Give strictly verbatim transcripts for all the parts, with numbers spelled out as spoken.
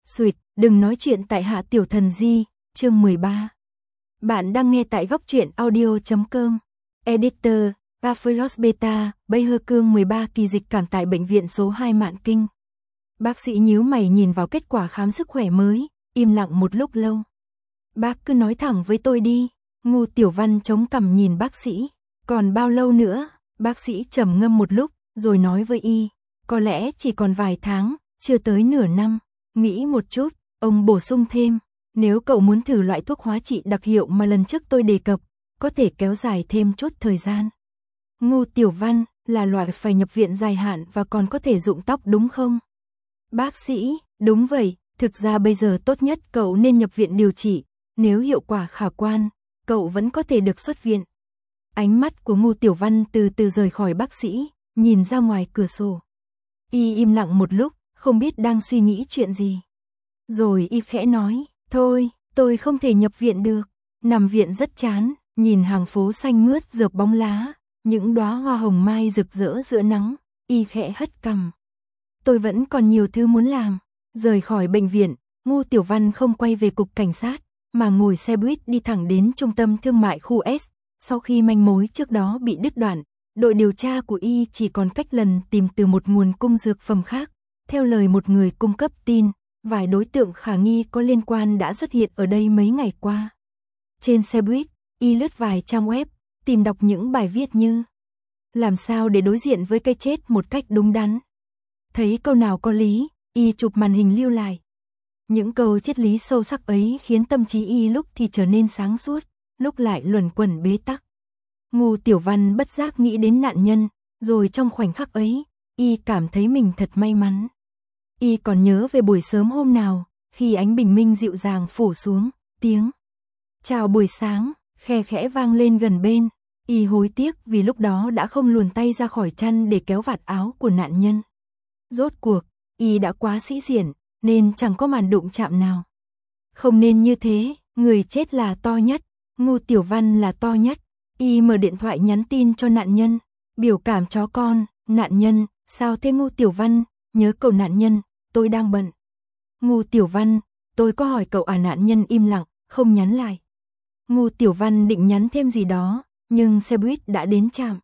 Suyệt, đừng nói chuyện tại Hạ Tiểu Thần Di, chương mười ba. Bạn đang nghe tại góc truyện audio chấm com. Editor, Gaphelos Beta, Bây Hơ Cương mười ba kỳ dịch cảm tại bệnh viện số hai Mạn Kinh. Bác sĩ nhíu mày nhìn vào kết quả khám sức khỏe mới, im lặng một lúc lâu. Bác cứ nói thẳng với tôi đi. Ngô Tiểu Văn chống cằm nhìn bác sĩ. Còn bao lâu nữa? Bác sĩ trầm ngâm một lúc, rồi nói với y. Có lẽ chỉ còn vài tháng, chưa tới nửa năm. Nghĩ một chút, ông bổ sung thêm. Nếu cậu muốn thử loại thuốc hóa trị đặc hiệu mà lần trước tôi đề cập, có thể kéo dài thêm chút thời gian. Ngô Tiểu Văn, là loại phải nhập viện dài hạn và còn có thể rụng tóc đúng không? Bác sĩ, đúng vậy, thực ra bây giờ tốt nhất cậu nên nhập viện điều trị, nếu hiệu quả khả quan, cậu vẫn có thể được xuất viện. Ánh mắt của Ngô Tiểu Văn từ từ rời khỏi bác sĩ, nhìn ra ngoài cửa sổ. Y im lặng một lúc, không biết đang suy nghĩ chuyện gì. Rồi y khẽ nói, thôi, tôi không thể nhập viện được, nằm viện rất chán, nhìn hàng phố xanh mướt rợp bóng lá, những đóa hoa hồng mai rực rỡ giữa nắng, y khẽ hất cằm. Tôi vẫn còn nhiều thứ muốn làm. Rời khỏi bệnh viện, Ngô Tiểu Văn không quay về cục cảnh sát, mà ngồi xe buýt đi thẳng đến trung tâm thương mại khu S. Sau khi manh mối trước đó bị đứt đoạn, đội điều tra của y chỉ còn cách lần tìm từ một nguồn cung dược phẩm khác. Theo lời một người cung cấp tin, vài đối tượng khả nghi có liên quan đã xuất hiện ở đây mấy ngày qua. Trên xe buýt, y lướt vài trang web, tìm đọc những bài viết như làm sao để đối diện với cái chết một cách đúng đắn. Thấy câu nào có lý, y chụp màn hình lưu lại. Những câu triết lý sâu sắc ấy khiến tâm trí y lúc thì trở nên sáng suốt, lúc lại luẩn quẩn bế tắc. Ngô Tiểu Văn bất giác nghĩ đến nạn nhân, rồi trong khoảnh khắc ấy, y cảm thấy mình thật may mắn. Y còn nhớ về buổi sớm hôm nào, khi ánh bình minh dịu dàng phủ xuống, tiếng chào buổi sáng, khe khẽ vang lên gần bên. Y hối tiếc vì lúc đó đã không luồn tay ra khỏi chăn để kéo vạt áo của nạn nhân. Rốt cuộc, y đã quá sĩ diện, nên chẳng có màn đụng chạm nào. Không nên như thế, người chết là to nhất, Ngô Tiểu Văn là to nhất. Y mở điện thoại nhắn tin cho nạn nhân, biểu cảm chó con, nạn nhân, sao thế Ngô Tiểu Văn, nhớ cậu nạn nhân, tôi đang bận. Ngô Tiểu Văn, tôi có hỏi cậu à, nạn nhân im lặng, không nhắn lại. Ngô Tiểu Văn định nhắn thêm gì đó, nhưng xe buýt đã đến trạm.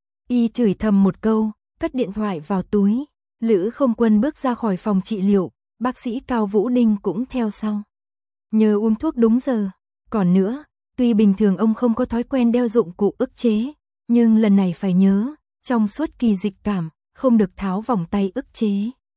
Y chửi thầm một câu, cất điện thoại vào túi. Lữ Không Quân bước ra khỏi phòng trị liệu, bác sĩ Cao Vũ Đinh cũng theo sau. Nhớ uống thuốc đúng giờ. Còn nữa, tuy bình thường ông không có thói quen đeo dụng cụ ức chế, nhưng lần này phải nhớ, trong suốt kỳ dịch cảm, không được tháo vòng tay ức chế.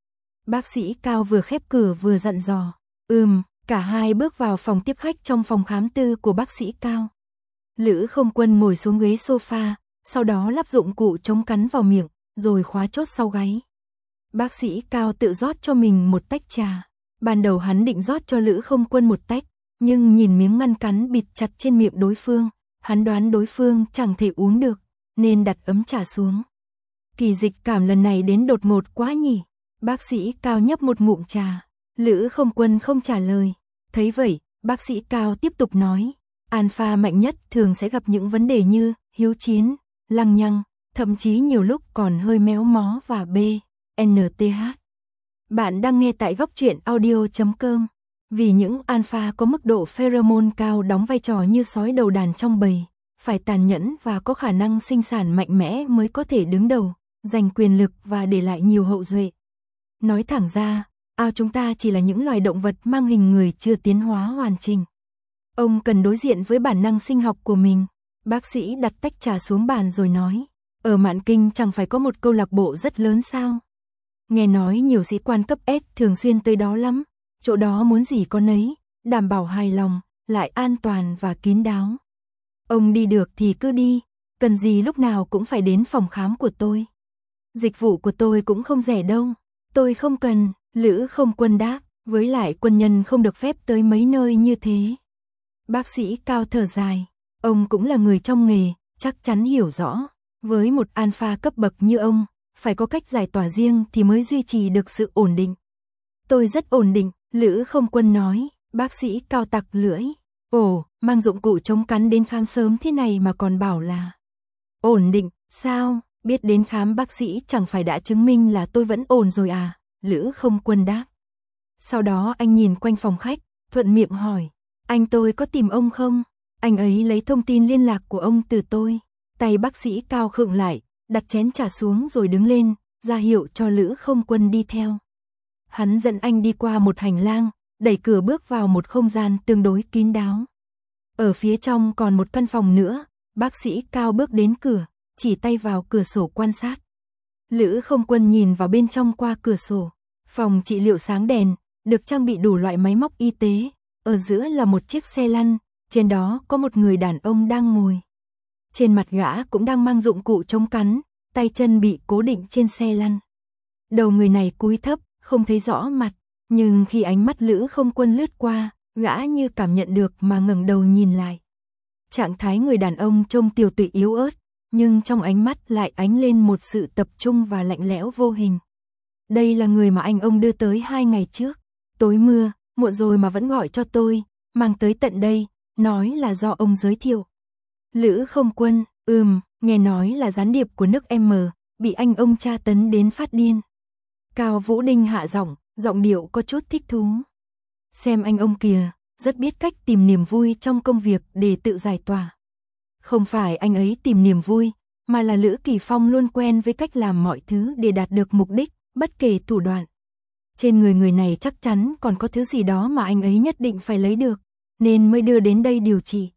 Bác sĩ Cao vừa khép cửa vừa dặn dò. Ừm, cả hai bước vào phòng tiếp khách trong phòng khám tư của bác sĩ Cao. Lữ Không Quân ngồi xuống ghế sofa, sau đó lắp dụng cụ chống cắn vào miệng, rồi khóa chốt sau gáy. Bác sĩ Cao tự rót cho mình một tách trà. Ban đầu hắn định rót cho Lữ Không Quân một tách, nhưng nhìn miếng ngăn cắn bịt chặt trên miệng đối phương, hắn đoán đối phương chẳng thể uống được, nên đặt ấm trà xuống. Kỳ dịch cảm lần này đến đột ngột quá nhỉ. Bác sĩ Cao nhấp một ngụm trà. Lữ Không Quân không trả lời. Thấy vậy, bác sĩ Cao tiếp tục nói. Alpha mạnh nhất thường sẽ gặp những vấn đề như hiếu chiến, lăng nhăng, thậm chí nhiều lúc còn hơi méo mó và B, en tê hát. Bạn đang nghe tại góc truyện audio chấm com. Vì những alpha có mức độ pheromone cao đóng vai trò như sói đầu đàn trong bầy, phải tàn nhẫn và có khả năng sinh sản mạnh mẽ mới có thể đứng đầu, giành quyền lực và để lại nhiều hậu duệ. Nói thẳng ra, ao chúng ta chỉ là những loài động vật mang hình người chưa tiến hóa hoàn chỉnh. Ông cần đối diện với bản năng sinh học của mình. Bác sĩ đặt tách trà xuống bàn rồi nói, ở Mạn Kinh chẳng phải có một câu lạc bộ rất lớn sao? Nghe nói nhiều sĩ quan cấp S thường xuyên tới đó lắm, chỗ đó muốn gì có nấy, đảm bảo hài lòng, lại an toàn và kín đáo. Ông đi được thì cứ đi, cần gì lúc nào cũng phải đến phòng khám của tôi. Dịch vụ của tôi cũng không rẻ đâu, tôi không cần. Lữ Không Quân đáp, với lại quân nhân không được phép tới mấy nơi như thế. Bác sĩ Cao thở dài, ông cũng là người trong nghề, chắc chắn hiểu rõ, với một alpha cấp bậc như ông, phải có cách giải tỏa riêng thì mới duy trì được sự ổn định. Tôi rất ổn định, Lữ Không Quân nói. Bác sĩ Cao tặc lưỡi. Ồ, mang dụng cụ chống cắn đến khám sớm thế này mà còn bảo là ổn định, sao? Biết đến khám bác sĩ chẳng phải đã chứng minh là tôi vẫn ổn rồi à? Lữ Không Quân đáp. Sau đó anh nhìn quanh phòng khách, thuận miệng hỏi, anh tôi có tìm ông không? Anh ấy lấy thông tin liên lạc của ông từ tôi. Tay bác sĩ Cao khựng lại, đặt chén trà xuống rồi đứng lên, ra hiệu cho Lữ Không Quân đi theo. Hắn dẫn anh đi qua một hành lang, đẩy cửa bước vào một không gian tương đối kín đáo. Ở phía trong còn một căn phòng nữa, bác sĩ Cao bước đến cửa, chỉ tay vào cửa sổ quan sát. Lữ Không Quân nhìn vào bên trong qua cửa sổ. Phòng trị liệu sáng đèn, được trang bị đủ loại máy móc y tế. Ở giữa là một chiếc xe lăn, trên đó có một người đàn ông đang ngồi. Trên mặt gã cũng đang mang dụng cụ chống cắn, tay chân bị cố định trên xe lăn. Đầu người này cúi thấp, không thấy rõ mặt, nhưng khi ánh mắt Lữ Không Quân lướt qua, gã như cảm nhận được mà ngẩng đầu nhìn lại. Trạng thái người đàn ông trông tiều tụy yếu ớt, nhưng trong ánh mắt lại ánh lên một sự tập trung và lạnh lẽo vô hình. Đây là người mà anh ông đưa tới hai ngày trước. Tối mưa, muộn rồi mà vẫn gọi cho tôi, mang tới tận đây, nói là do ông giới thiệu. Lữ Không Quân, ừm, nghe nói là gián điệp của nước M, bị anh ông tra tấn đến phát điên. Cao Vũ Đinh hạ giọng, giọng điệu có chút thích thú. Xem anh ông kìa, rất biết cách tìm niềm vui trong công việc để tự giải tỏa. Không phải anh ấy tìm niềm vui, mà là Lữ Kỳ Phong luôn quen với cách làm mọi thứ để đạt được mục đích, bất kể thủ đoạn. Trên người người này chắc chắn còn có thứ gì đó mà anh ấy nhất định phải lấy được, nên mới đưa đến đây điều trị.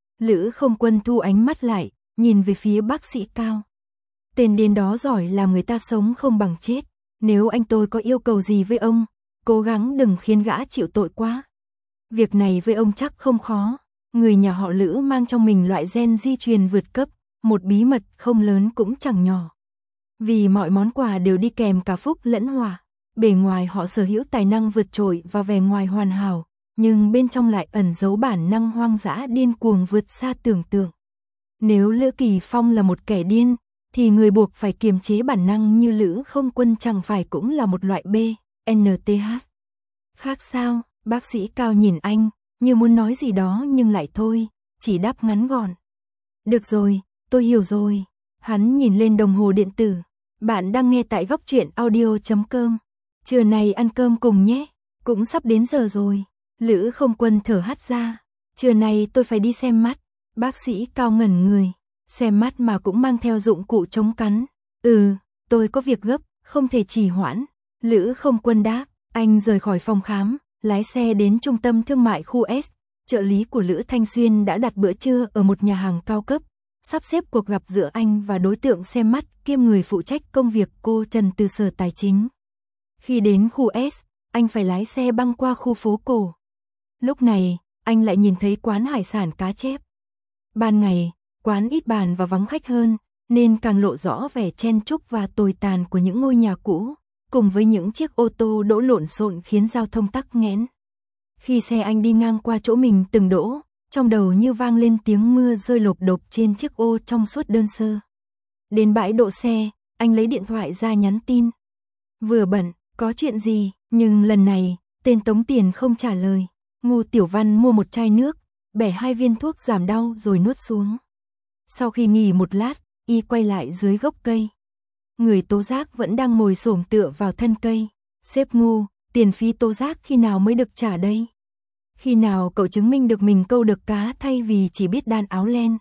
Lữ Không Quân thu ánh mắt lại, nhìn về phía bác sĩ Cao. Tên điên đó giỏi làm người ta sống không bằng chết. Nếu anh tôi có yêu cầu gì với ông, cố gắng đừng khiến gã chịu tội quá. Việc này với ông chắc không khó. Người nhà họ Lữ mang trong mình loại gen di truyền vượt cấp, một bí mật không lớn cũng chẳng nhỏ. Vì mọi món quà đều đi kèm cả phúc lẫn hỏa. Bề ngoài họ sở hữu tài năng vượt trội và vẻ ngoài hoàn hảo, nhưng bên trong lại ẩn giấu bản năng hoang dã điên cuồng vượt xa tưởng tượng. Nếu Lữ Kỳ Phong là một kẻ điên, thì người buộc phải kiềm chế bản năng như Lữ Không Quân chẳng phải cũng là một loại B, N T H. Khác sao? Bác sĩ Cao nhìn anh, như muốn nói gì đó nhưng lại thôi, chỉ đáp ngắn gọn. Được rồi, tôi hiểu rồi. Hắn nhìn lên đồng hồ điện tử. Bạn đang nghe tại góc truyện audio chấm com. Trưa nay ăn cơm cùng nhé, cũng sắp đến giờ rồi. Lữ Không Quân thở hắt ra. Trưa nay tôi phải đi xem mắt. Bác sĩ Cao ngẩn người. Xem mắt mà cũng mang theo dụng cụ chống cắn. Ừ, tôi có việc gấp, không thể trì hoãn. Lữ Không Quân đáp. Anh rời khỏi phòng khám, lái xe đến trung tâm thương mại khu S. Trợ lý của Lữ Thanh Xuyên đã đặt bữa trưa ở một nhà hàng cao cấp, sắp xếp cuộc gặp giữa anh và đối tượng xem mắt kiêm người phụ trách công việc cô Trần từ Sở Tài chính. Khi đến khu S, anh phải lái xe băng qua khu phố cổ. Lúc này, anh lại nhìn thấy quán hải sản cá chép. Ban ngày, quán ít bàn và vắng khách hơn, nên càng lộ rõ vẻ chen chúc và tồi tàn của những ngôi nhà cũ, cùng với những chiếc ô tô đỗ lộn xộn khiến giao thông tắc nghẽn. Khi xe anh đi ngang qua chỗ mình từng đỗ, trong đầu như vang lên tiếng mưa rơi lộp độp trên chiếc ô trong suốt đơn sơ. Đến bãi đỗ xe, anh lấy điện thoại ra nhắn tin. Vừa bận, có chuyện gì, nhưng lần này, tên tống tiền không trả lời. Ngô Tiểu Văn mua một chai nước, bẻ hai viên thuốc giảm đau rồi nuốt xuống. Sau khi nghỉ một lát, y quay lại dưới gốc cây. Người tố giác vẫn đang ngồi xổm tựa vào thân cây. Sếp Ngô, tiền phí tố giác khi nào mới được trả đây? Khi nào cậu chứng minh được mình câu được cá thay vì chỉ biết đan áo len?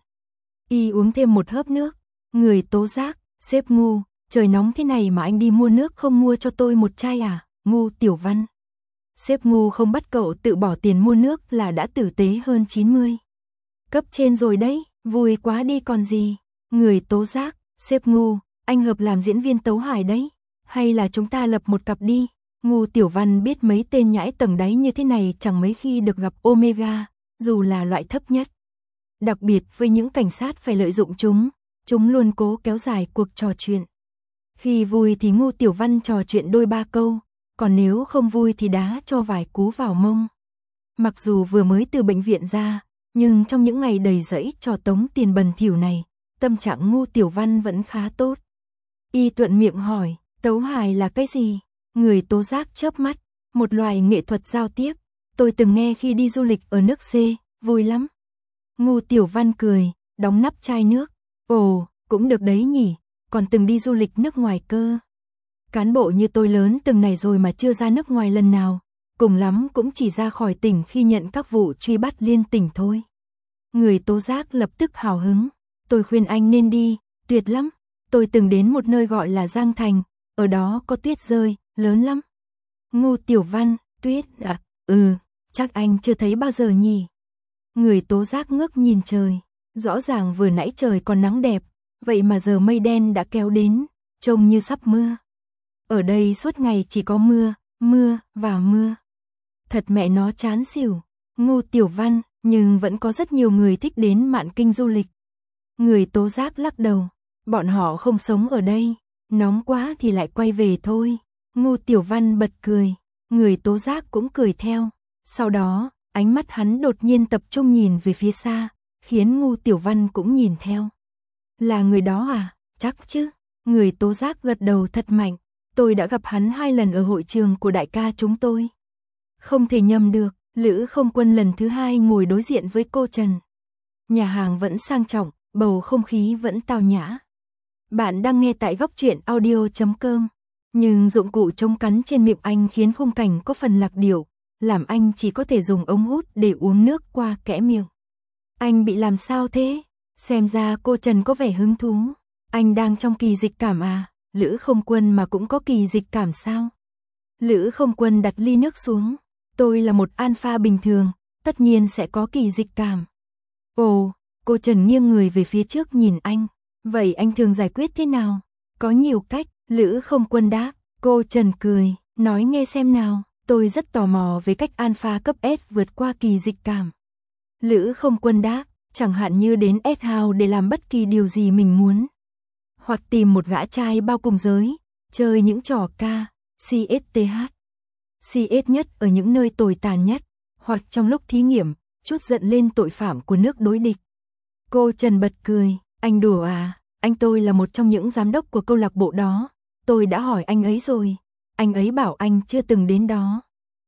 Y uống thêm một hớp nước. Người tố giác, sếp Ngô, trời nóng thế này mà anh đi mua nước không mua cho tôi một chai à? Ngô Tiểu Văn. Sếp Ngô không bắt cậu tự bỏ tiền mua nước là đã tử tế hơn chín mươi. Cấp trên rồi đấy, vui quá đi còn gì. Người tố giác, sếp Ngô, anh hợp làm diễn viên tấu hài đấy. Hay là chúng ta lập một cặp đi? Ngô Tiểu Văn biết mấy tên nhãi tầng đáy như thế này chẳng mấy khi được gặp Omega, dù là loại thấp nhất. Đặc biệt với những cảnh sát phải lợi dụng chúng, chúng luôn cố kéo dài cuộc trò chuyện. Khi vui thì Ngô Tiểu Văn trò chuyện đôi ba câu, còn nếu không vui thì đá cho vài cú vào mông. Mặc dù vừa mới từ bệnh viện ra, nhưng trong những ngày đầy rẫy trò tống tiền bẩn thỉu này, tâm trạng Ngô Tiểu Văn vẫn khá tốt. Y thuận miệng hỏi, tấu hài là cái gì? Người tố giác chớp mắt, một loài nghệ thuật giao tiếp. Tôi từng nghe khi đi du lịch ở nước C, vui lắm. Ngô Tiểu Văn cười, đóng nắp chai nước. Ồ, cũng được đấy nhỉ, còn từng đi du lịch nước ngoài cơ. Cán bộ như tôi lớn từng này rồi mà chưa ra nước ngoài lần nào. cùng lắm cũng chỉ ra khỏi tỉnh khi nhận các vụ truy bắt liên tỉnh thôi. Người tố giác lập tức hào hứng. Tôi khuyên anh nên đi, tuyệt lắm. Tôi từng đến một nơi gọi là Giang Thành, ở đó có tuyết rơi, lớn lắm. Ngô Tiểu Văn, tuyết à, ừ, chắc anh chưa thấy bao giờ nhỉ. Người tố giác ngước nhìn trời, rõ ràng vừa nãy trời còn nắng đẹp, vậy mà giờ mây đen đã kéo đến, trông như sắp mưa. Ở đây suốt ngày chỉ có mưa, mưa và mưa. Thật mẹ nó chán xỉu. Ngô Tiểu Văn, nhưng vẫn có rất nhiều người thích đến Mạn Kinh du lịch. Người tố giác lắc đầu, bọn họ không sống ở đây, nóng quá thì lại quay về thôi. Ngô Tiểu Văn bật cười, người tố giác cũng cười theo. Sau đó, ánh mắt hắn đột nhiên tập trung nhìn về phía xa, khiến Ngô Tiểu Văn cũng nhìn theo. Là người đó à? Chắc chứ. Người tố giác gật đầu thật mạnh. Tôi đã gặp hắn hai lần ở hội trường của đại ca chúng tôi. Không thể nhầm được, Lữ Không Quân lần thứ hai ngồi đối diện với cô Trần. Nhà hàng vẫn sang trọng, bầu không khí vẫn tao nhã. Bạn đang nghe tại góc truyện audio chấm com. Nhưng dụng cụ chống cắn trên miệng anh khiến khung cảnh có phần lạc điệu, làm anh chỉ có thể dùng ống hút để uống nước qua kẽ miệng. Anh bị làm sao thế? Xem ra cô Trần có vẻ hứng thú. Anh đang trong kỳ dịch cảm à? Lữ Không Quân mà cũng có kỳ dịch cảm sao? Lữ Không Quân đặt ly nước xuống. Tôi là một alpha bình thường, tất nhiên sẽ có kỳ dịch cảm. Ồ, cô Trần nghiêng người về phía trước nhìn anh. Vậy anh thường giải quyết thế nào? Có nhiều cách, Lữ Không Quân đáp. Cô Trần cười, nói nghe xem nào. Tôi rất tò mò về cách alpha cấp S vượt qua kỳ dịch cảm. Lữ Không Quân đáp, chẳng hạn như đến S-House để làm bất kỳ điều gì mình muốn. Hoặc tìm một gã trai bao cùng giới, chơi những trò ca, xê ét tê hát. xê ét nhất ở những nơi tồi tàn nhất, hoặc trong lúc thí nghiệm, chút giận lên tội phạm của nước đối địch. Cô Trần bật cười, anh đùa à, anh tôi là một trong những giám đốc của câu lạc bộ đó, tôi đã hỏi anh ấy rồi, anh ấy bảo anh chưa từng đến đó.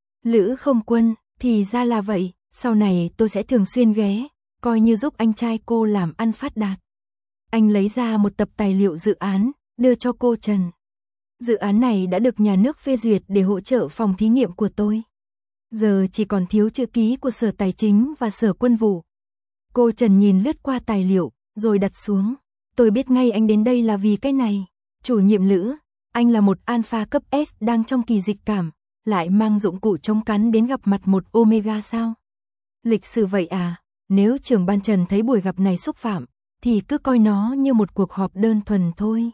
Lữ Không Quân, thì ra là vậy, sau này tôi sẽ thường xuyên ghé, coi như giúp anh trai cô làm ăn phát đạt. Anh lấy ra một tập tài liệu dự án, đưa cho cô Trần. Dự án này đã được nhà nước phê duyệt để hỗ trợ phòng thí nghiệm của tôi. Giờ chỉ còn thiếu chữ ký của Sở Tài chính và Sở Quân vụ. Cô Trần nhìn lướt qua tài liệu, rồi đặt xuống. Tôi biết ngay anh đến đây là vì cái này. Chủ nhiệm Lữ, anh là một alpha cấp S đang trong kỳ dịch cảm, lại mang dụng cụ chống cắn đến gặp mặt một omega sao? Lịch sự vậy à? Nếu trưởng ban Trần thấy buổi gặp này xúc phạm, thì cứ coi nó như một cuộc họp đơn thuần thôi.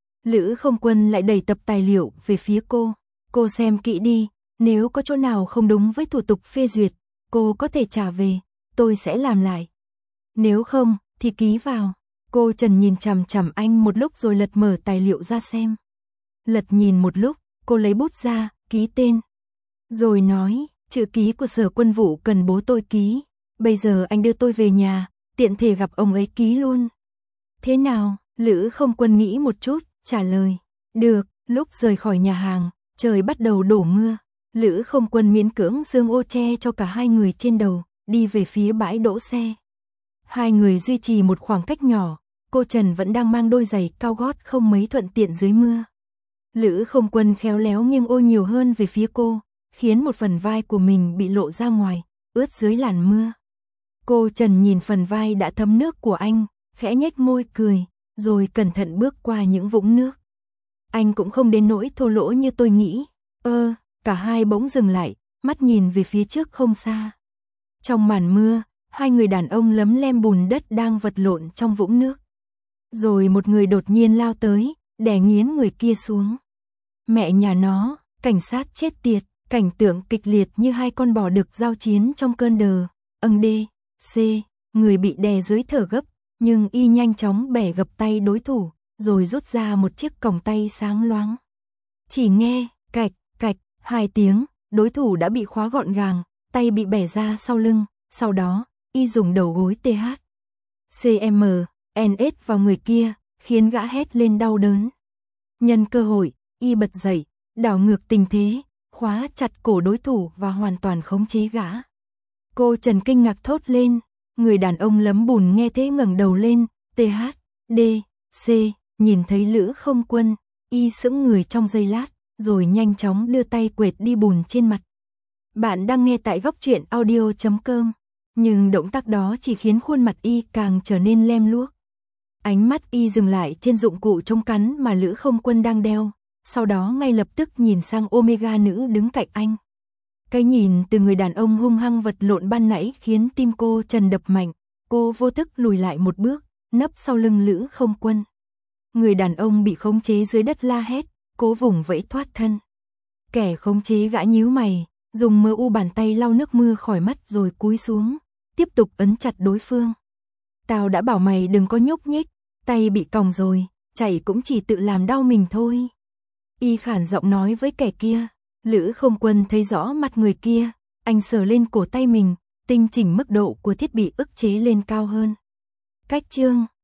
Lữ Không Quân lại đẩy tập tài liệu về phía cô. Cô xem kỹ đi, nếu có chỗ nào không đúng với thủ tục phê duyệt, cô có thể trả về, tôi sẽ làm lại. Nếu không, thì ký vào. Cô Trần nhìn chằm chằm anh một lúc rồi lật mở tài liệu ra xem. Lật nhìn một lúc, cô lấy bút ra, ký tên. Rồi nói, chữ ký của Sở Quân vụ cần bố tôi ký. Bây giờ anh đưa tôi về nhà, tiện thể gặp ông ấy ký luôn. Thế nào? Lữ Không Quân nghĩ một chút, trả lời. Được. Lúc rời khỏi nhà hàng, trời bắt đầu đổ mưa. Lữ Không Quân miễn cưỡng giương ô che cho cả hai người trên đầu, đi về phía bãi đỗ xe. Hai người duy trì một khoảng cách nhỏ, cô Trần vẫn đang mang đôi giày cao gót không mấy thuận tiện dưới mưa. Lữ Không Quân khéo léo nghiêng ô nhiều hơn về phía cô, khiến một phần vai của mình bị lộ ra ngoài, ướt dưới làn mưa. Cô Trần nhìn phần vai đã thấm nước của anh, khẽ nhếch môi cười, rồi cẩn thận bước qua những vũng nước. Anh cũng không đến nỗi thô lỗ như tôi nghĩ. Ơ, cả hai bỗng dừng lại, mắt nhìn về phía trước không xa. Trong màn mưa, hai người đàn ông lấm lem bùn đất đang vật lộn trong vũng nước. Rồi một người đột nhiên lao tới, đè nghiến người kia xuống. Mẹ nhà nó, cảnh sát chết tiệt, cảnh tượng kịch liệt như hai con bò đực giao chiến trong cơn đờ. Âng đê, C, người bị đè dưới thở gấp, nhưng y nhanh chóng bẻ gập tay đối thủ, rồi rút ra một chiếc còng tay sáng loáng. Chỉ nghe, cạch, cạch, hai tiếng, đối thủ đã bị khóa gọn gàng, tay bị bẻ ra sau lưng, sau đó, y dùng đầu gối tê hát. xê em en ét vào người kia, khiến gã hét lên đau đớn. Nhân cơ hội, y bật dậy, đảo ngược tình thế, khóa chặt cổ đối thủ và hoàn toàn khống chế gã. Cô Trần kinh ngạc thốt lên, người đàn ông lấm bùn nghe thế ngẩng đầu lên, tê hát, đê, xê, nhìn thấy Lữ Không Quân, y sững người trong giây lát, rồi nhanh chóng đưa tay quệt đi bùn trên mặt. Bạn đang nghe tại góc truyện audio chấm com. Nhưng động tác đó chỉ khiến khuôn mặt y càng trở nên lem luốc. Ánh mắt y dừng lại trên dụng cụ chống cắn mà Lữ Không Quân đang đeo, sau đó ngay lập tức nhìn sang Omega nữ đứng cạnh anh. Cái nhìn từ người đàn ông hung hăng vật lộn ban nãy khiến tim cô trần đập mạnh, cô vô thức lùi lại một bước, nấp sau lưng Lữ Không Quân. Người đàn ông bị khống chế dưới đất la hét, cố vùng vẫy thoát thân. Kẻ khống chế gã nhíu mày, dùng mờ u bàn tay lau nước mưa khỏi mắt rồi cúi xuống, tiếp tục ấn chặt đối phương. Tao đã bảo mày đừng có nhúc nhích, tay bị còng rồi, chạy cũng chỉ tự làm đau mình thôi. Y khản giọng nói với kẻ kia. Lữ Không Quân thấy rõ mặt người kia, anh sờ lên cổ tay mình, tinh chỉnh mức độ của thiết bị ức chế lên cao hơn. Cách chương